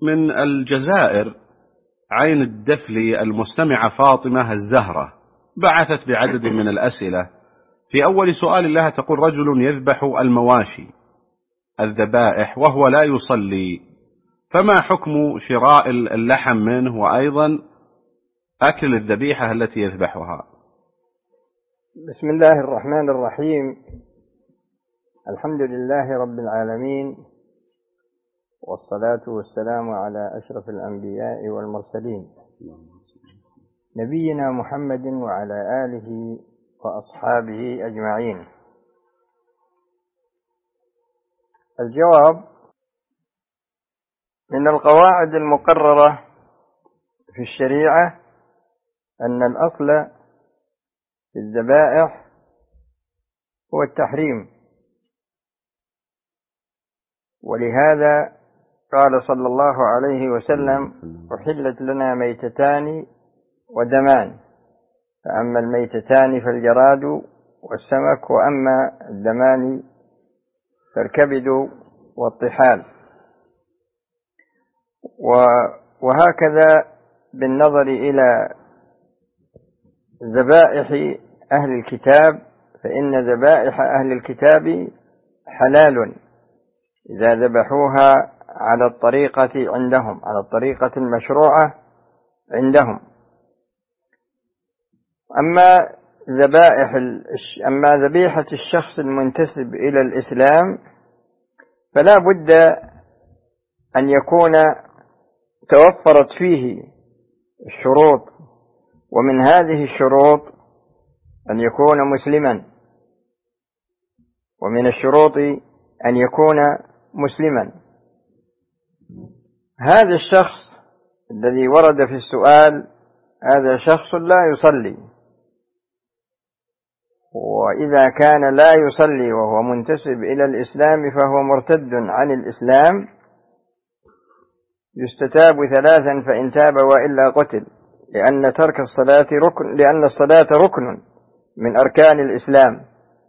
من الجزائر عين الدفلي المستمعة فاطمة الزهرة بعثت بعدد من الأسئلة. في أول سؤال لها تقول: رجل يذبح المواشي الذبائح وهو لا يصلي، فما حكم شراء اللحم منه وأيضا أكل الذبيحة التي يذبحها؟ بسم الله الرحمن الرحيم. الحمد لله رب العالمين، والصلاة والسلام على أشرف الأنبياء والمرسلين نبينا محمد وعلى آله وأصحابه أجمعين. الجواب: من القواعد المقررة في الشريعة أن الأصل في الذبائح هو التحريم، ولهذا قال صلى الله عليه وسلم: أحلت لنا ميتتان ودمان، فأما الميتتان فالجراد والسمك، وأما الدمان فالكبد والطحال. وهكذا بالنظر إلى ذبائح أهل الكتاب، فإن ذبائح أهل الكتاب حلال إذا ذبحوها على الطريقة عندهم، على الطريقة المشروعة عندهم. أما ذبيحة الشخص المنتسب إلى الإسلام فلا بد أن يكون توفرت فيه الشروط، ومن هذه الشروط أن يكون مسلما، ومن الشروط أن يكون مسلما. هذا الشخص الذي ورد في السؤال هذا شخص لا يصلي، وإذا كان لا يصلي وهو منتسب إلى الإسلام فهو مرتد عن الإسلام، يستتاب 3 فإن تاب وإلا قتل، لأن الصلاة ركن من أركان الإسلام.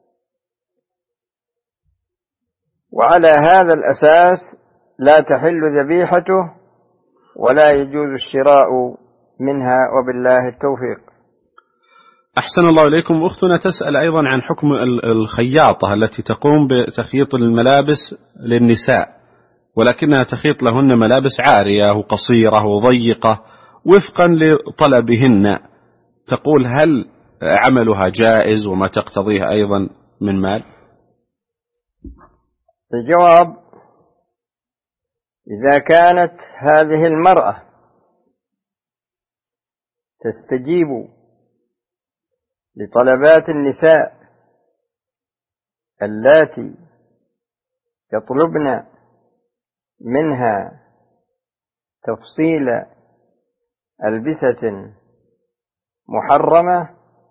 وعلى هذا الأساس لا تحل ذبيحته ولا يجوز الشراء منها، وبالله التوفيق. أحسن الله إليكم. أختنا تسأل أيضا عن حكم الخياطة التي تقوم بتخييط الملابس للنساء، ولكنها تخيط لهن ملابس عارية وقصيرة وضيقة وفقا لطلبهن. تقول: هل عملها جائز وما تقتضيه أيضا من مال؟ الجواب: إذا كانت هذه المرأة تستجيب لطلبات النساء اللاتي يطلبن منها تفصيل ألبسة محرمة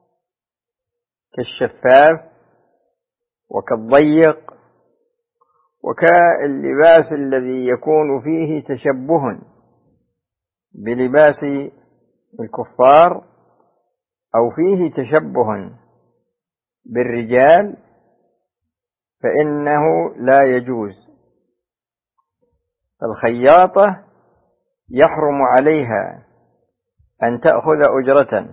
كالشفاف وكالضيق وكاللباس الذي يكون فيه تشبه بلباس الكفار أو فيه تشبه بالرجال، فإنه لا يجوز. الخياطة يحرم عليها أن تأخذ أجرة،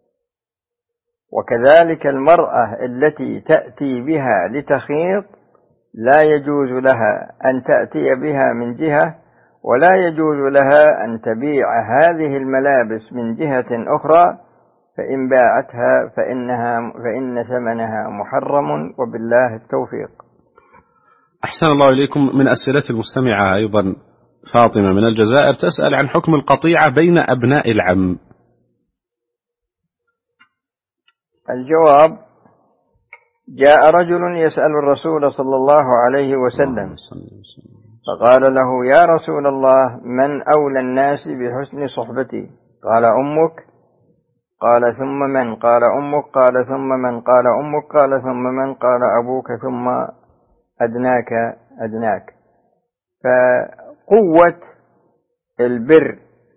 وكذلك المرأة التي تأتي بها لتخيط لا يجوز لها أن تأتي بها من جهة، ولا يجوز لها أن تبيع هذه الملابس من جهة أخرى، فإن باعتها فإن ثمنها محرم، وبالله التوفيق. أحسن الله إليكم. من أسئلة المستمعة أيضا فاطمة من الجزائر تسأل عن حكم القطيعة بين أبناء العم. الجواب: جاء رجل يسأل الرسول صلى الله عليه وسلم فقال له: يا رسول الله، من أولى الناس بحسن صحبتي؟ قال: أمك. قال: ثم من؟ قال: أمك. قال: ثم من؟ قال: أمك. قال: ثم من؟ قال: أبوك. ثم أدناك. فقوة البر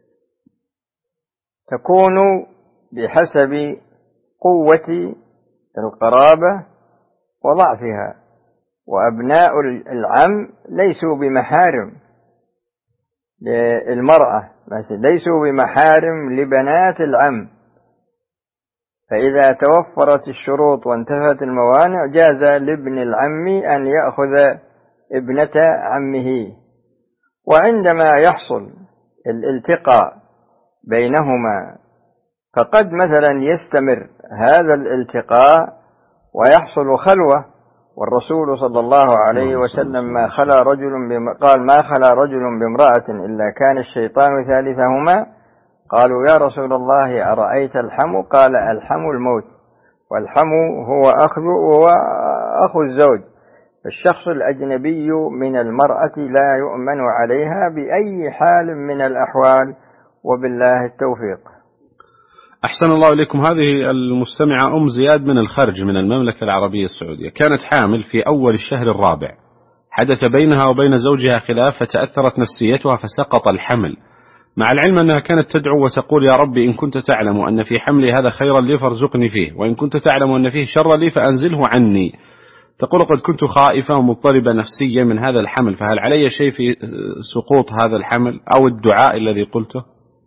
تكون بحسب قوة القرابة وضعفها، وأبناء العم ليسوا بمحارم، للمرأة، ليسوا بمحارم لبنات العم، فإذا توفرت الشروط وانتفت الموانع جاز لابن العم أن يأخذ ابنة عمه. وعندما يحصل الالتقاء بينهما فقد مثلا يستمر هذا الالتقاء ويحصل خلوة، والرسول صلى الله عليه وسلم قال ما خلا رجل بامرأة إلا كان الشيطان ثالثهما. قالوا يا رسول الله أرأيت الحم؟ قال الحم الموت، والحم هو أخو الزوج. فالشخص الأجنبي من المرأة لا يؤمن عليها بأي حال من الأحوال، وبالله التوفيق. أحسن الله إليكم. هذه المستمعة أم زياد من الخرج من المملكة العربية السعودية، كانت حامل في أول الشهر الرابع، حدث بينها وبين زوجها خلاف فتأثرت نفسيتها فسقط الحمل، مع العلم أنها كانت تدعو وتقول يا ربي إن كنت تعلم أن في حملي هذا خيرا لي فارزقني فيه، وإن كنت تعلم أن فيه شرا لي فأنزله عني. تقول قد كنت خائفة ومضطربة نفسيا من هذا الحمل، فهل علي شيء في سقوط هذا الحمل أو الدعاء الذي قلته؟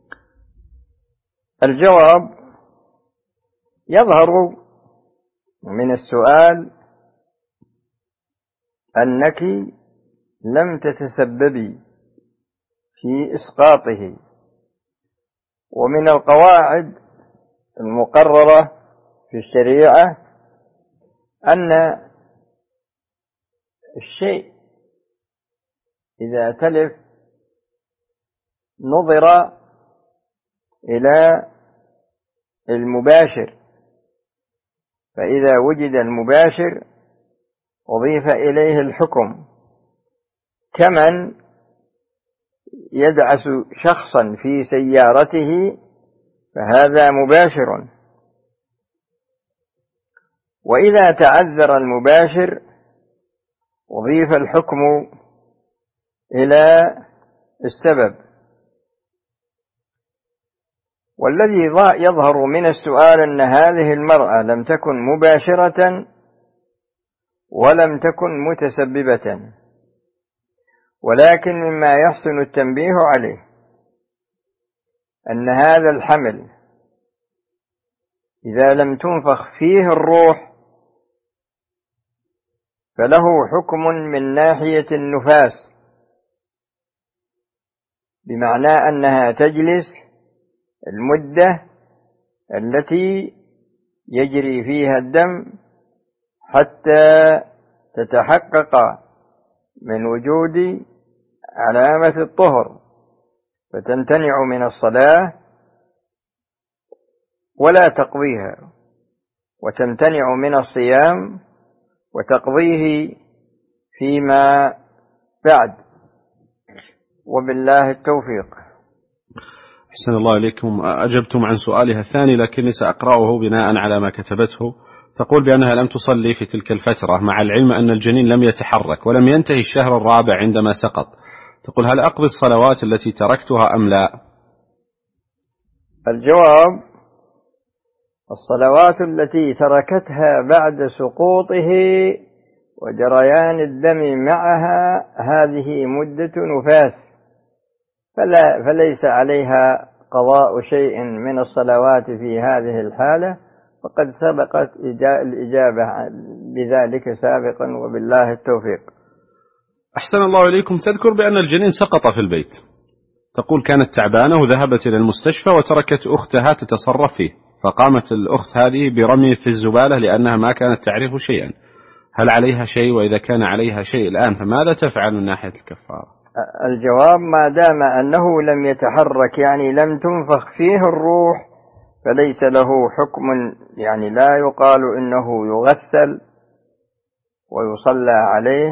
الجواب يظهر من السؤال أنك لم تتسببي في إسقاطه، ومن القواعد المقررة في الشريعة أن الشيء إذا تلف نظر إلى المباشر، فإذا وجد المباشر أضيف إليه الحكم، كمن يدعس شخصا في سيارته فهذا مباشر، وإذا تعذر المباشر أضيف الحكم إلى السبب. والذي يظهر من السؤال أن هذه المرأة لم تكن مباشرة ولم تكن متسببة، ولكن مما يحسن التنبيه عليه أن هذا الحمل إذا لم تنفخ فيه الروح فله حكم من ناحية النفاس، بمعنى أنها تجلس المدة التي يجري فيها الدم حتى تتحقق من وجود علامة الطهر، فتمتنع من الصلاة ولا تقضيها، وتمتنع من الصيام وتقضيه فيما بعد، وبالله التوفيق. أحسن الله إليكم. أجبتم عن سؤالها الثاني لكني سأقرأه بناء على ما كتبته. تقول بأنها لم تصلي في تلك الفترة مع العلم أن الجنين لم يتحرك ولم ينتهي الشهر الرابع عندما سقط. تقول هل أقضي الصلوات التي تركتها أم لا؟ الجواب الصلوات التي تركتها بعد سقوطه وجريان الدم معها هذه مدة نفاس، فليس عليها قضاء شيء من الصلوات في هذه الحالة، وقد سبقت الإجابة بذلك سابقا، وبالله التوفيق. أحسن الله إليكم. تذكر بأن الجنين سقط في البيت، تقول كانت تعبانة وذهبت إلى المستشفى وتركت أختها تتصرف فيه، فقامت الأخت هذه برميه في الزبالة لأنها ما كانت تعرف شيئا. هل عليها شيء؟ وإذا كان عليها شيء الآن فماذا تفعل من ناحية الكفارة؟ الجواب ما دام أنه لم يتحرك، يعني لم تنفخ فيه الروح، فليس له حكم، يعني لا يقال إنه يغسل ويصلى عليه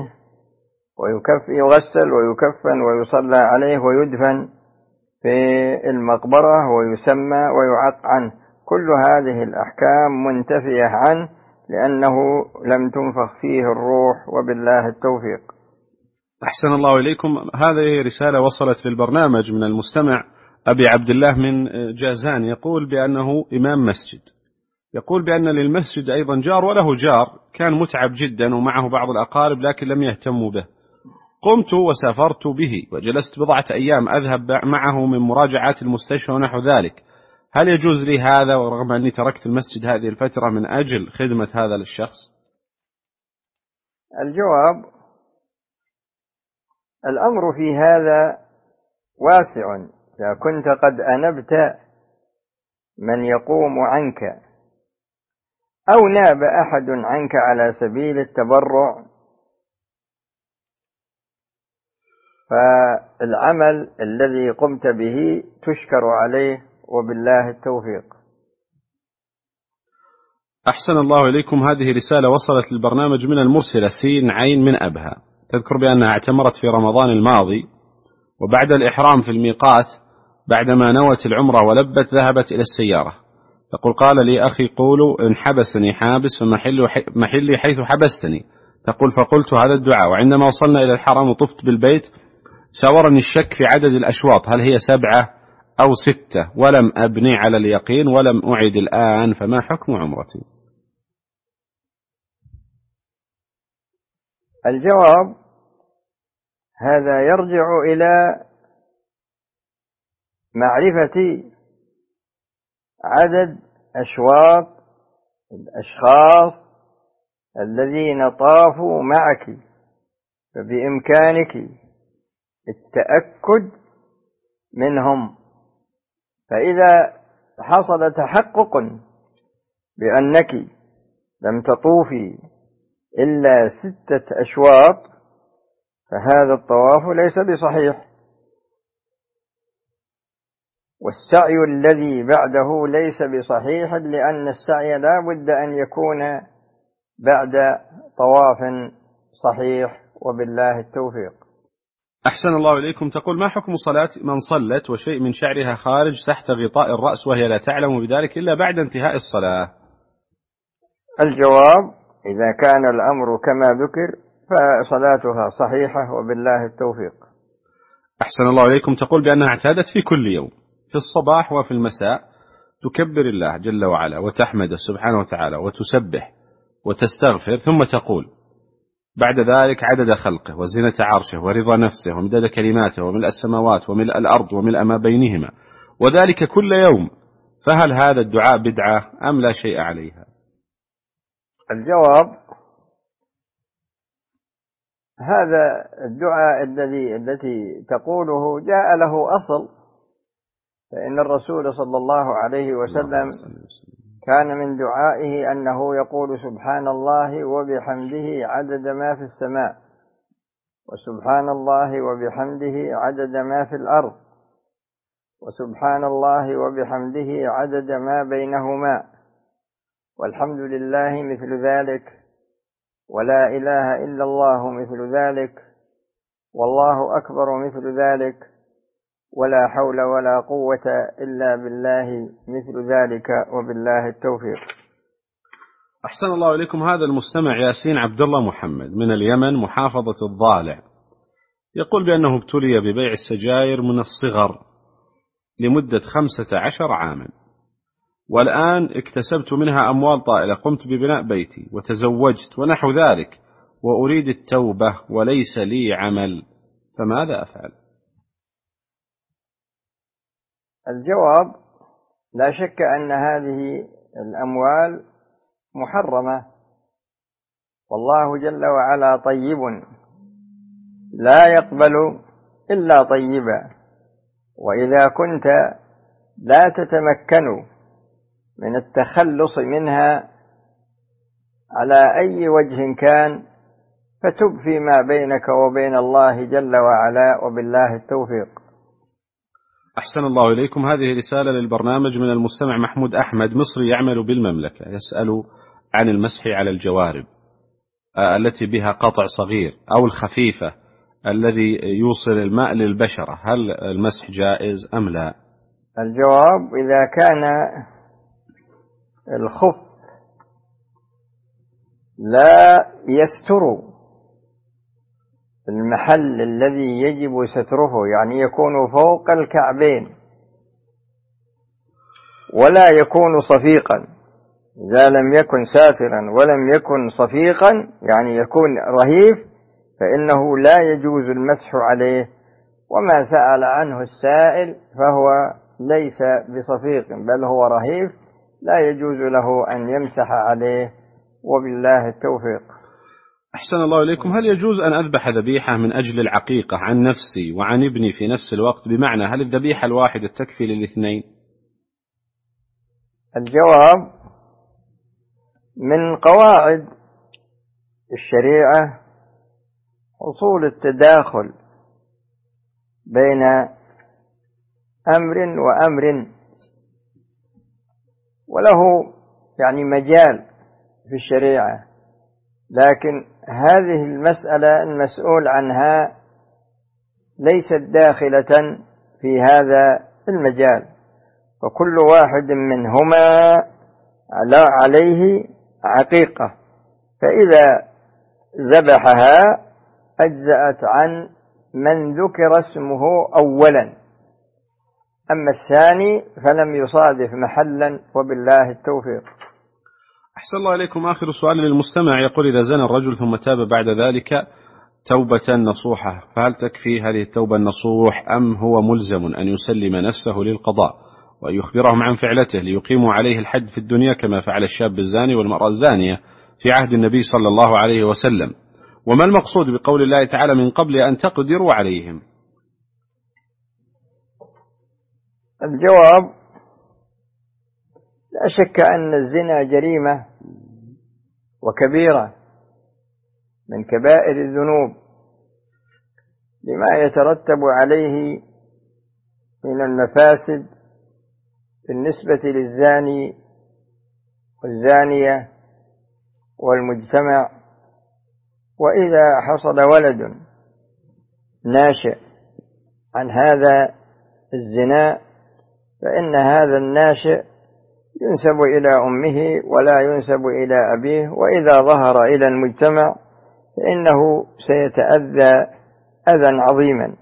يغسل ويكفن ويصلى عليه ويدفن في المقبرة ويسمى ويعق عنه. كل هذه الأحكام منتفية عنه لأنه لم تنفخ فيه الروح، وبالله التوفيق. أحسن الله إليكم. هذه رسالة وصلت للبرنامج من المستمع أبي عبد الله من جازان، يقول بأنه إمام مسجد، يقول بأن للمسجد أيضا جار وله جار كان متعب جدا ومعه بعض الأقارب لكن لم يهتموا به. قمت وسافرت به وجلست بضعة أيام أذهب معه من مراجعات المستشفى ونحو ذلك، هل يجوز لي هذا ورغم أني تركت المسجد هذه الفترة من أجل خدمة هذا للشخص؟ الجواب: الأمر في هذا واسع. إذا كنت قد أنبت من يقوم عنك أو ناب أحد عنك على سبيل التبرع، فالعمل الذي قمت به تشكر عليه، وبالله التوفيق. أحسن الله إليكم. هذه رسالة وصلت للبرنامج من المرسلة سين عين من أبها، تذكر بأنها اعتمرت في رمضان الماضي، وبعد الإحرام في الميقات بعدما نوت العمرة ولبت ذهبت إلى السيارة. تقول: قال لي أخي قولوا إن حبسني حابس فمحلي حيث حبستني. تقول: فقلت هذا الدعاء، وعندما وصلنا إلى الحرم وطفت بالبيت ساورني الشك في عدد الأشواط، هل هي 7 أو 6، ولم أبني على اليقين ولم أعد الآن، فما حكم عمرتي؟ الجواب: هذا يرجع إلى معرفة عدد أشواط الأشخاص الذين طافوا معك، فبإمكانك التأكد منهم. فإذا حصل تحقق بأنك لم تطوفي إلا 6 أشواط فهذا الطواف ليس بصحيح، والسعي الذي بعده ليس بصحيح، لأن السعي لا بد أن يكون بعد طواف صحيح، وبالله التوفيق. أحسن الله إليكم. تقول: ما حكم صلاة من صلت وشيء من شعرها خارج تحت غطاء الرأس وهي لا تعلم بذلك إلا بعد انتهاء الصلاة؟ الجواب: إذا كان الأمر كما ذكر فصلاتها صحيحة، وبالله التوفيق. أحسن الله إليكم. تقول بأنها اعتادت في كل يوم في الصباح وفي المساء تكبر الله جل وعلا وتحمده سبحانه وتعالى وتسبح وتستغفر، ثم تقول بعد ذلك عدد خلقه وزنة عرشه ورضا نفسه ومداد كلماته وملء السماوات وملء الأرض وملء ما بينهما، وذلك كل يوم، فهل هذا الدعاء بدعة أم لا شيء عليها؟ الجواب: هذا الدعاء التي تقوله جاء له أصل، فإن الرسول صلى الله عليه وسلم كان من دعائه أنه يقول: سبحان الله وبحمده عدد ما في السماء، وسبحان الله وبحمده عدد ما في الأرض، وسبحان الله وبحمده عدد ما بينهما، والحمد لله مثل ذلك، ولا إله إلا الله مثل ذلك، والله أكبر مثل ذلك، ولا حول ولا قوة إلا بالله مثل ذلك، وبالله التوفيق. أحسن الله إليكم. هذا المستمع ياسين عبد الله محمد من اليمن محافظة الضالع، يقول بأنه ابتلي ببيع السجائر من الصغر لمدة 15 عاما، والآن اكتسبت منها أموال طائلة، قمت ببناء بيتي وتزوجت ونحو ذلك، وأريد التوبة وليس لي عمل، فماذا أفعل؟ الجواب: لا شك أن هذه الأموال محرمة، والله جل وعلا طيب لا يقبل إلا طيبا، وإذا كنت لا تتمكن من التخلص منها على أي وجه كان فتب فيما بينك وبين الله جل وعلا، وبالله التوفيق. أحسن الله إليكم. هذه رسالة للبرنامج من المستمع محمود أحمد، مصري يعمل بالمملكة، يسأل عن المسح على الجوارب التي بها قطع صغير أو الخفيفة الذي يوصل الماء للبشرة، هل المسح جائز أم لا؟ الجواب: إذا كان الخف لا يستر المحل الذي يجب ستره، يعني يكون فوق الكعبين ولا يكون صفيقا، إذا لم يكن ساترا ولم يكن صفيقا يعني يكون رهيف، فإنه لا يجوز المسح عليه، وما سأل عنه السائل فهو ليس بصفيق بل هو رهيف لا يجوز له أن يمسح عليه، وبالله التوفيق. أحسن الله إليكم. هل يجوز أن أذبح ذبيحة من أجل العقيقة عن نفسي وعن ابني في نفس الوقت؟ بمعنى هل الذبيحة الواحدة تكفي للاثنين؟ الجواب: من قواعد الشريعة حصول التداخل بين أمر وأمر، وله يعني مجال في الشريعة، لكن هذه المسألة المسؤول عنها ليست داخلة في هذا المجال، فكل واحد منهما عليه عقيقة، فإذا ذبحها أجزأت عن من ذكر اسمه أولا، أما الثاني فلم يصادف محلا، وبالله التوفيق. أحسن الله إليكم. آخر سؤال للمستمع يقول: إذا زنى الرجل ثم تاب بعد ذلك توبة نصوحة، فهل تكفي هذه التوبة النصوح أم هو ملزم أن يسلم نفسه للقضاء وأن يخبرهم عن فعلته ليقيموا عليه الحد في الدنيا كما فعل الشاب الزاني والمرأة الزانية في عهد النبي صلى الله عليه وسلم؟ وما المقصود بقول الله تعالى: من قبل أن تقدروا عليهم؟ الجواب: لا شك أن الزنا جريمة وكبيرة من كبائر الذنوب، لما يترتب عليه من المفاسد بالنسبة للزاني والزانية والمجتمع. وإذا حصل ولد ناشئ عن هذا الزنا فإن هذا الناشئ ينسب إلى أمه ولا ينسب إلى أبيه، وإذا ظهر إلى المجتمع فإنه سيتأذى أذى عظيما.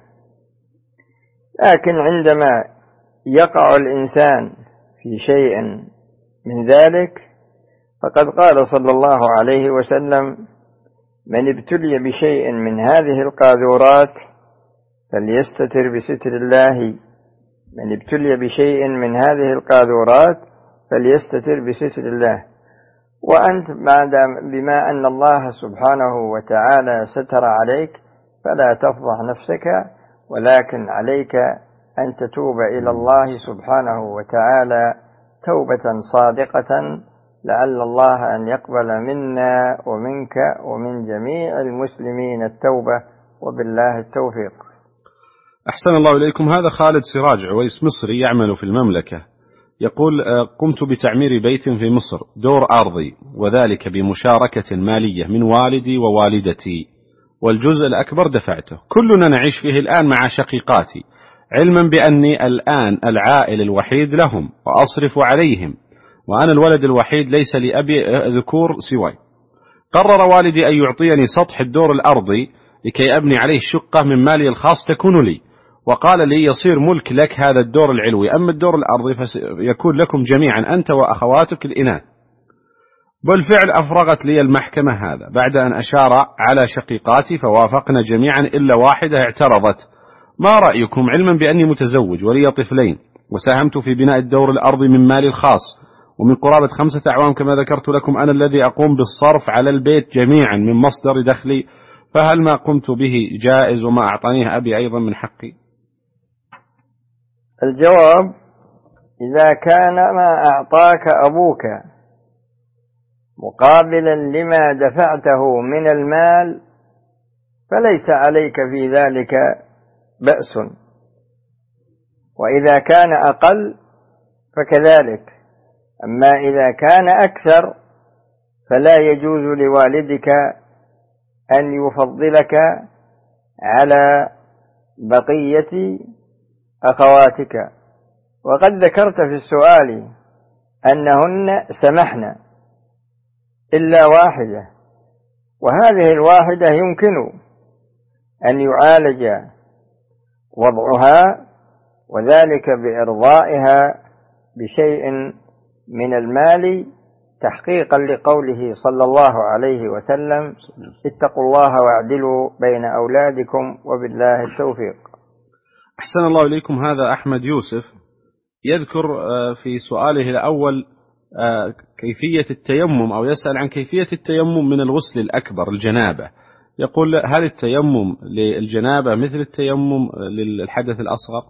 لكن عندما يقع الإنسان في شيء من ذلك فقد قال صلى الله عليه وسلم: من ابتلي بشيء من هذه القاذورات فليستتر بستر الله. من ابتلي بشيء من هذه القاذورات فليستتر بستر الله. وأنت بما أن الله سبحانه وتعالى ستر عليك فلا تفضح نفسك، ولكن عليك أن تتوب إلى الله سبحانه وتعالى توبة صادقة، لعل الله أن يقبل منا ومنك ومن جميع المسلمين التوبة، وبالله التوفيق. أحسن الله إليكم. هذا خالد سراج عويس مصري يعمل في المملكة، يقول: قمت بتعمير بيت في مصر دور أرضي، وذلك بمشاركة مالية من والدي ووالدتي، والجزء الأكبر دفعته. كلنا نعيش فيه الآن مع شقيقاتي، علما بأني الآن العائل الوحيد لهم وأصرف عليهم، وأنا الولد الوحيد ليس لي أبي ذكور سواي. قرر والدي أن يعطيني سطح الدور الأرضي لكي أبني عليه شقة من مالي الخاص تكون لي، وقال لي: يصير ملك لك هذا الدور العلوي، أما الدور الأرضي فيكون لكم جميعا أنت وأخواتك الإناث. بالفعل أفرغت لي المحكمة هذا بعد أن أشار على شقيقاتي فوافقنا جميعا إلا واحدة اعترضت. ما رأيكم، علما بأني متزوج ولي طفلين وساهمت في بناء الدور الأرضي من مالي الخاص، ومن قرابة 5 أعوام كما ذكرت لكم أنا الذي أقوم بالصرف على البيت جميعا من مصدر دخلي، فهل ما قمت به جائز وما أعطانيه أبي أيضا من حقي؟ الجواب: إذا كان ما أعطاك أبوك مقابلا لما دفعته من المال فليس عليك في ذلك بأس، وإذا كان أقل فكذلك. أما إذا كان أكثر فلا يجوز لوالدك أن يفضلك على بقية أخواتك. وقد ذكرت في السؤال أنهن سمحن إلا واحدة، وهذه الواحدة يمكن أن يعالج وضعها، وذلك بإرضائها بشيء من المال تحقيقا لقوله صلى الله عليه وسلم: اتقوا الله واعدلوا بين أولادكم وبالله التوفيق. أحسن الله إليكم. هذا أحمد يوسف يذكر في سؤاله الأول كيفية التيمم، أو يسأل عن كيفية التيمم من الغسل الأكبر الجنابة. يقول: هل التيمم للجنابة مثل التيمم للحدث الأصغر؟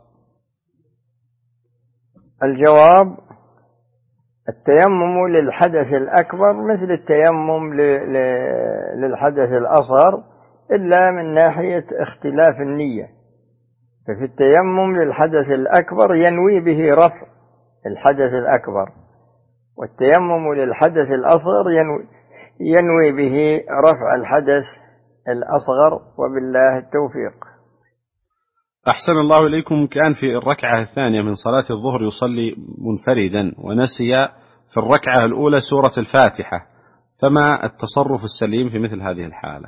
الجواب: التيمم للحدث الأكبر مثل التيمم للحدث الأصغر، إلا من ناحية اختلاف النية. ففي التيمم للحدث الأكبر ينوي به رفع الحدث الأكبر، والتيمم للحدث الأصغر ينوي به رفع الحدث الأصغر، وبالله التوفيق. أحسن الله إليكم. كان في الركعة الثانية من صلاة الظهر يصلي منفردا ونسي في الركعة الأولى سورة الفاتحة، فما التصرف السليم في مثل هذه الحالة؟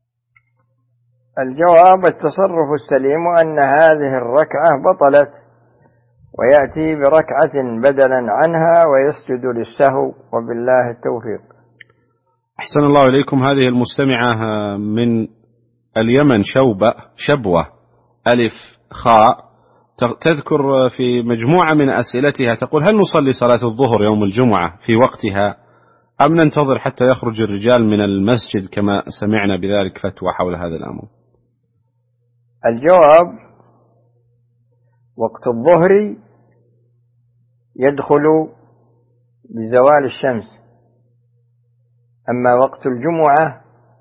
الجواب: التصرف السليم أن هذه الركعة بطلت، ويأتي بركعة بدلا عنها ويسجد للسهو، وبالله التوفيق. أحسن الله إليكم. هذه المستمعة من اليمن شبوة ألف خاء تذكر في مجموعة من أسئلتها، تقول: هل نصلي صلاة الظهر يوم الجمعة في وقتها أم ننتظر حتى يخرج الرجال من المسجد، كما سمعنا بذلك فتوى حول هذا الأمر؟ الجواب: وقت الظهر يدخل بزوال الشمس، أما وقت الجمعة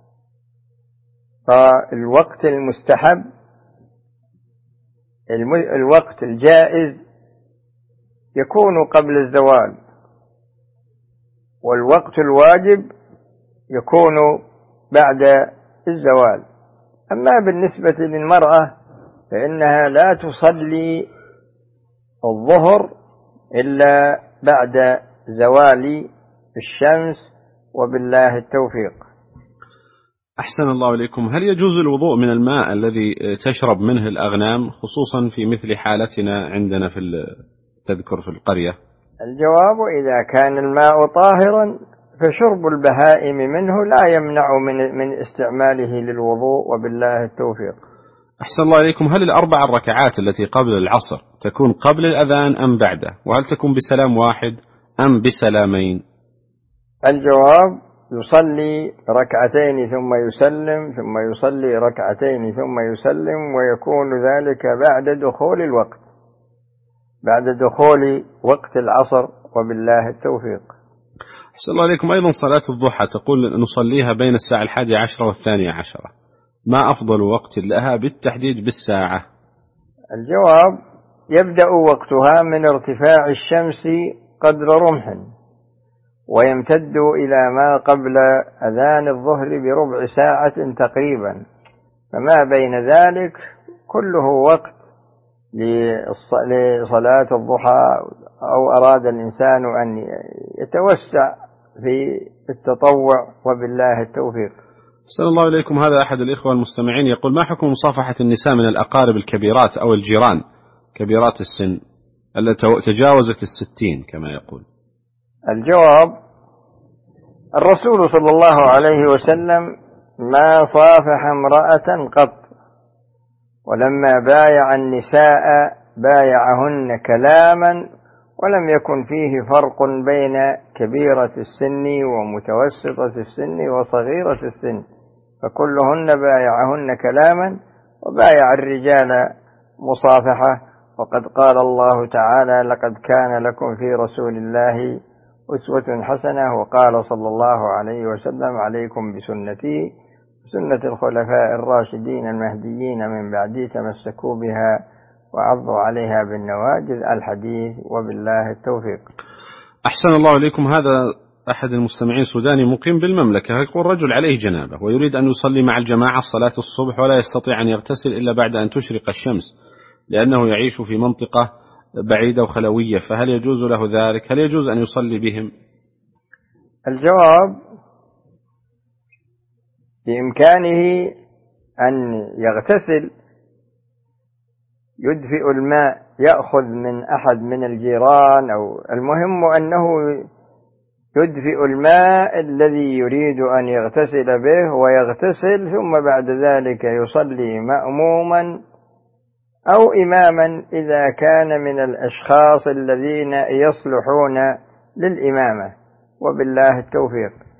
فالوقت المستحب، الوقت الجائز يكون قبل الزوال، والوقت الواجب يكون بعد الزوال. أما بالنسبة للمرأة فإنها لا تصلي الظهر إلا بعد زوال الشمس، وبالله التوفيق. أحسن الله إليكم. هل يجوز الوضوء من الماء الذي تشرب منه الأغنام، خصوصا في مثل حالتنا عندنا تذكر في القرية؟ الجواب: إذا كان الماء طاهرا فشرب البهائم منه لا يمنع من استعماله للوضوء، وبالله التوفيق. أحسن الله إليكم. هل الأربع الركعات التي قبل العصر تكون قبل الأذان أم بعده؟ وهل تكون بسلام واحد أم بسلامين؟ الجواب: يصلي ركعتين ثم يسلم، ثم يصلي ركعتين ثم يسلم، ويكون ذلك بعد دخول الوقت، بعد دخول وقت العصر، وبالله التوفيق. أحسن الله إليكم. أيضا صلاة الضحى تقول نصليها بين الساعة 11 و12، ما أفضل وقت لها بالتحديد بالساعة؟ الجواب: يبدأ وقتها من ارتفاع الشمس قدر رمح، ويمتد إلى ما قبل أذان الظهر بربع ساعة تقريبا، فما بين ذلك كله وقت لصلاة الضحى، أو أراد الإنسان أن يتوسع في التطوع، وبالله التوفيق. أحسن الله إليكم. هذا أحد الإخوة المستمعين يقول: ما حكم مصافحة النساء من الأقارب الكبيرات أو الجيران كبيرات السن التي تجاوزت 60 كما يقول؟ الجواب: الرسول صلى الله عليه وسلم ما صافح امرأة قط، ولما بايع النساء بايعهن كلاما، ولم يكن فيه فرق بين كبيرة السن ومتوسطة السن وصغيرة السن، فكلهن بايعهن كلاما، وبايع الرجال مصافحة. وقد قال الله تعالى: لقد كان لكم في رسول الله أسوة حسنة. وقال صلى الله عليه وسلم: عليكم بسنتي وسنة الخلفاء الراشدين المهديين من بعدي، تمسكوا بها وعضوا عليها بالنواجذ، الحديث، وبالله التوفيق. أحسن الله إليكم. هذا أحد المستمعين سوداني مقيم بالمملكة، يقول: رجل عليه جنابة ويريد أن يصلي مع الجماعة صلاة الصبح، ولا يستطيع أن يغتسل إلا بعد أن تشرق الشمس، لأنه يعيش في منطقة بعيدة وخلوية، فهل يجوز له ذلك؟ هل يجوز أن يصلي بهم؟ الجواب: بإمكانه أن يغتسل، يدفئ الماء، يأخذ من أحد من الجيران، أو المهم أنه يدفئ الماء الذي يريد أن يغتسل به ويغتسل، ثم بعد ذلك يصلي مأموما أو إماما إذا كان من الأشخاص الذين يصلحون للإمامة، وبالله التوفيق.